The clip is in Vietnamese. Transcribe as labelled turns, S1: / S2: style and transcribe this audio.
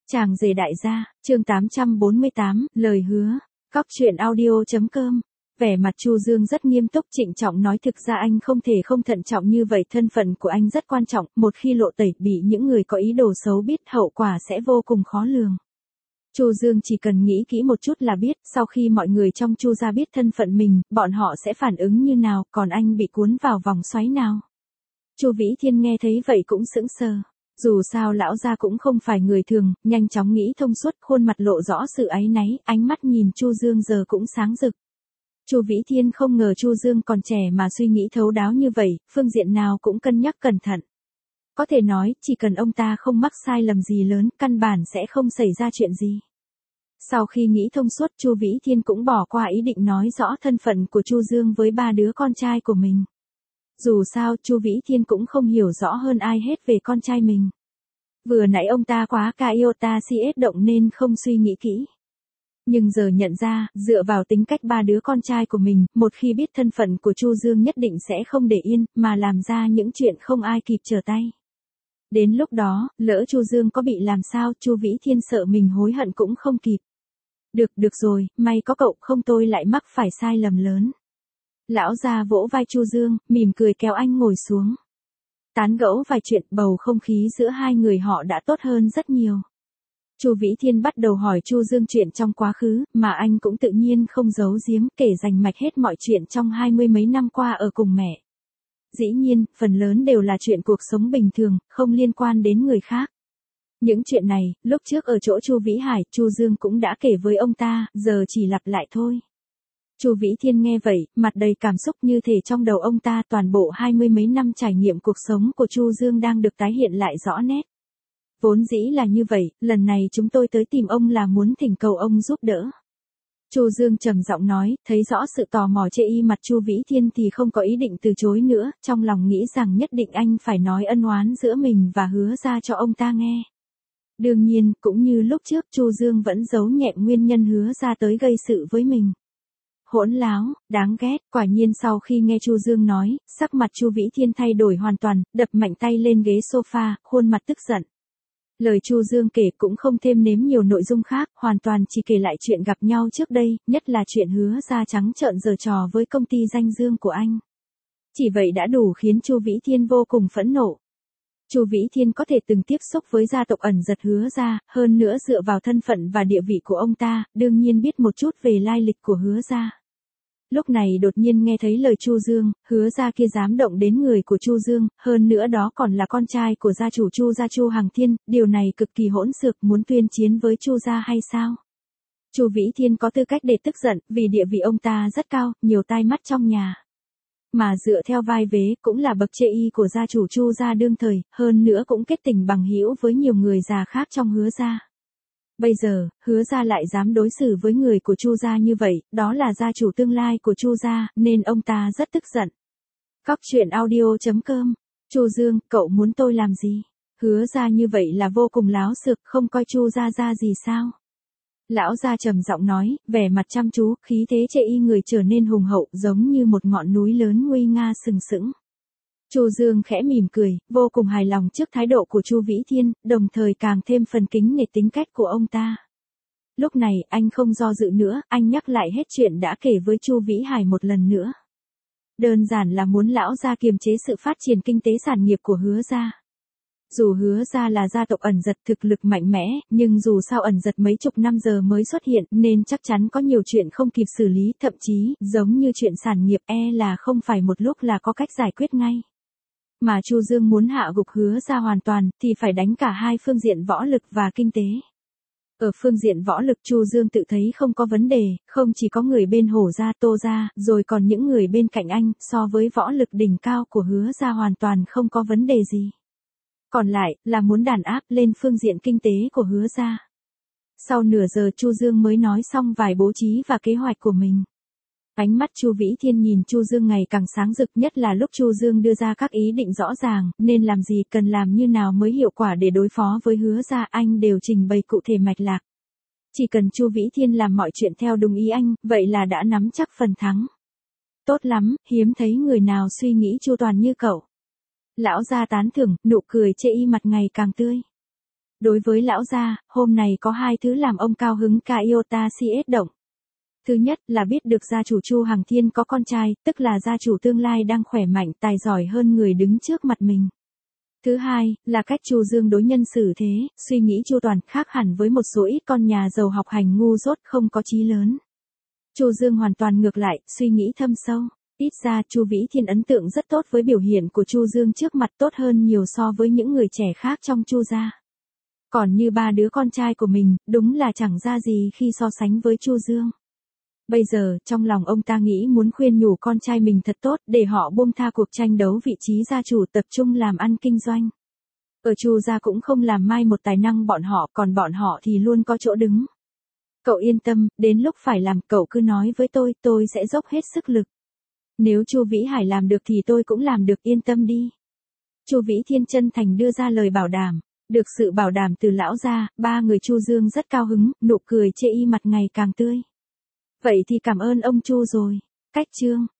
S1: Chàng rể đại gia, chương 848, lời hứa. Cóc truyện audio.com. Vẻ mặt Chu Dương rất nghiêm túc trịnh trọng nói thực ra anh không thể không thận trọng như vậy, thân phận của anh rất quan trọng, một khi lộ tẩy bị những người có ý đồ xấu biết hậu quả sẽ vô cùng khó lường. Chu Dương chỉ cần nghĩ kỹ một chút là biết, sau khi mọi người trong Chu gia biết thân phận mình, bọn họ sẽ phản ứng như nào, còn anh bị cuốn vào vòng xoáy nào. Chu Vĩ Thiên nghe thấy vậy cũng sững sờ. Dù sao lão gia cũng không phải người thường, nhanh chóng nghĩ thông suốt, khuôn mặt lộ rõ sự áy náy, ánh mắt nhìn Chu Dương giờ cũng sáng rực. Chu Vĩ Thiên không ngờ Chu Dương còn trẻ mà suy nghĩ thấu đáo như vậy, phương diện nào cũng cân nhắc cẩn thận. Có thể nói, chỉ cần ông ta không mắc sai lầm gì lớn, căn bản sẽ không xảy ra chuyện gì. Sau khi nghĩ thông suốt, Chu Vĩ Thiên cũng bỏ qua ý định nói rõ thân phận của Chu Dương với ba đứa con trai của mình. Dù sao, Chu Vĩ Thiên cũng không hiểu rõ hơn ai hết về con trai mình. Vừa nãy ông ta quá iota CS động nên không suy nghĩ kỹ. Nhưng giờ nhận ra, dựa vào tính cách ba đứa con trai của mình, một khi biết thân phận của Chu Dương nhất định sẽ không để yên, mà làm ra những chuyện không ai kịp trở tay. Đến lúc đó, lỡ Chu Dương có bị làm sao, Chu Vĩ Thiên sợ mình hối hận cũng không kịp. Được rồi, may có cậu, không tôi lại mắc phải sai lầm lớn. Lão già vỗ vai Chu Dương, mỉm cười kéo anh ngồi xuống. Tán gẫu vài chuyện, bầu không khí giữa hai người họ đã tốt hơn rất nhiều. Chu Vĩ Thiên bắt đầu hỏi Chu Dương chuyện trong quá khứ, mà anh cũng tự nhiên không giấu giếm, kể rành mạch hết mọi chuyện trong 20 mấy năm qua ở cùng mẹ. Dĩ nhiên, phần lớn đều là chuyện cuộc sống bình thường, không liên quan đến người khác. Những chuyện này, lúc trước ở chỗ Chu Vĩ Hải, Chu Dương cũng đã kể với ông ta, giờ chỉ lặp lại thôi. Chu Vĩ Thiên nghe vậy, mặt đầy cảm xúc, như thể trong đầu ông ta toàn bộ 20 mấy năm trải nghiệm cuộc sống của Chu Dương đang được tái hiện lại rõ nét. Vốn dĩ là như vậy, lần này chúng tôi tới tìm ông là muốn thỉnh cầu ông giúp đỡ. Chu Dương trầm giọng nói, thấy rõ sự tò mò chê y mặt Chu Vĩ Thiên thì không có ý định từ chối nữa, trong lòng nghĩ rằng nhất định anh phải nói ân oán giữa mình và Hứa ra cho ông ta nghe. Đương nhiên, cũng như lúc trước, Chu Dương vẫn giấu nhẹm nguyên nhân Hứa ra tới gây sự với mình. Hỗn láo, đáng ghét, quả nhiên sau khi nghe Chu Dương nói, sắc mặt Chu Vĩ Thiên thay đổi hoàn toàn, đập mạnh tay lên ghế sofa, khuôn mặt tức giận. Lời Chu Dương kể cũng không thêm nếm nhiều nội dung khác, hoàn toàn chỉ kể lại chuyện gặp nhau trước đây, nhất là chuyện Hứa ra trắng trợn giở trò với công ty danh dương của anh. Chỉ vậy đã đủ khiến Chu Vĩ Thiên vô cùng phẫn nộ. Chu Vĩ Thiên có thể từng tiếp xúc với gia tộc ẩn giật Hứa ra, hơn nữa dựa vào thân phận và địa vị của ông ta, đương nhiên biết một chút về lai lịch của Hứa ra. Lúc này đột nhiên nghe thấy lời Chu Dương, Hứa ra kia dám động đến người của Chu Dương, hơn nữa đó còn là con trai của gia chủ Chu gia Chu Hằng Thiên, điều này cực kỳ hỗn xược, muốn tuyên chiến với Chu gia hay sao? Chu Vĩ Thiên có tư cách để tức giận, vì địa vị ông ta rất cao, nhiều tai mắt trong nhà. Mà dựa theo vai vế cũng là bậc chê y của gia chủ Chu gia đương thời, hơn nữa cũng kết tình bằng hữu với nhiều người già khác trong Hứa gia. Bây giờ, Hứa ra lại dám đối xử với người của Chu gia như vậy, đó là gia chủ tương lai của Chu gia, nên ông ta rất tức giận. Cóc truyện audio.com. Chu Dương, cậu muốn tôi làm gì? Hứa ra như vậy là vô cùng láo xược, không coi Chu gia ra gì sao? Lão gia trầm giọng nói, vẻ mặt chăm chú, khí thế chê y người trở nên hùng hậu, giống như một ngọn núi lớn nguy nga sừng sững. Chu Dương khẽ mỉm cười, vô cùng hài lòng trước thái độ của Chu Vĩ Thiên, đồng thời càng thêm phần kính nể tính cách của ông ta. Lúc này, anh không do dự nữa, anh nhắc lại hết chuyện đã kể với Chu Vĩ Hải một lần nữa. Đơn giản là muốn lão gia kiềm chế sự phát triển kinh tế sản nghiệp của Hứa gia. Dù Hứa gia là gia tộc ẩn giật thực lực mạnh mẽ, nhưng dù sao ẩn giật mấy chục năm giờ mới xuất hiện nên chắc chắn có nhiều chuyện không kịp xử lý, thậm chí, giống như chuyện sản nghiệp là không phải một lúc là có cách giải quyết ngay. Mà Chu Dương muốn hạ gục Hứa ra hoàn toàn, thì phải đánh cả hai phương diện võ lực và kinh tế. Ở phương diện võ lực Chu Dương tự thấy không có vấn đề, không chỉ có người bên Hổ gia Tô gia, rồi còn những người bên cạnh anh, so với võ lực đỉnh cao của Hứa ra hoàn toàn không có vấn đề gì. Còn lại, là muốn đàn áp lên phương diện kinh tế của Hứa ra. Sau nửa giờ Chu Dương mới nói xong vài bố trí và kế hoạch của mình. Ánh mắt Chu Vĩ Thiên nhìn Chu Dương ngày càng sáng rực, nhất là lúc Chu Dương đưa ra các ý định rõ ràng, nên làm gì, cần làm như nào mới hiệu quả để đối phó với Hứa ra, anh đều trình bày cụ thể mạch lạc. Chỉ cần Chu Vĩ Thiên làm mọi chuyện theo đúng ý anh, vậy là đã nắm chắc phần thắng. Tốt lắm, hiếm thấy người nào suy nghĩ chu toàn như cậu. Lão gia tán thưởng, nụ cười chê y mặt ngày càng tươi. Đối với lão gia, hôm này có hai thứ làm ông cao hứng cả iota CS động. Thứ nhất là biết được gia chủ Chu Hằng Thiên có con trai, tức là gia chủ tương lai đang khỏe mạnh tài giỏi hơn người đứng trước mặt mình. Thứ hai, là cách Chu Dương đối nhân xử thế, suy nghĩ chu toàn, khác hẳn với một số ít con nhà giàu học hành ngu dốt không có chí lớn. Chu Dương hoàn toàn ngược lại, suy nghĩ thâm sâu. Ít ra Chu Vĩ Thiên ấn tượng rất tốt với biểu hiện của Chu Dương trước mặt, tốt hơn nhiều so với những người trẻ khác trong Chu gia. Còn như ba đứa con trai của mình, đúng là chẳng ra gì khi so sánh với Chu Dương. Bây giờ, trong lòng ông ta nghĩ muốn khuyên nhủ con trai mình thật tốt để họ buông tha cuộc tranh đấu vị trí gia chủ, tập trung làm ăn kinh doanh. Ở Chu gia cũng không làm mai một tài năng bọn họ, còn bọn họ thì luôn có chỗ đứng. Cậu yên tâm, đến lúc phải làm cậu cứ nói với tôi sẽ dốc hết sức lực. Nếu Chu Vĩ Hải làm được thì tôi cũng làm được, yên tâm đi. Chu Vĩ Thiên chân thành đưa ra lời bảo đảm. Được sự bảo đảm từ lão gia, ba người Chu Dương rất cao hứng, nụ cười chê y mặt ngày càng tươi. Vậy thì cảm ơn ông Chu rồi. Cách chương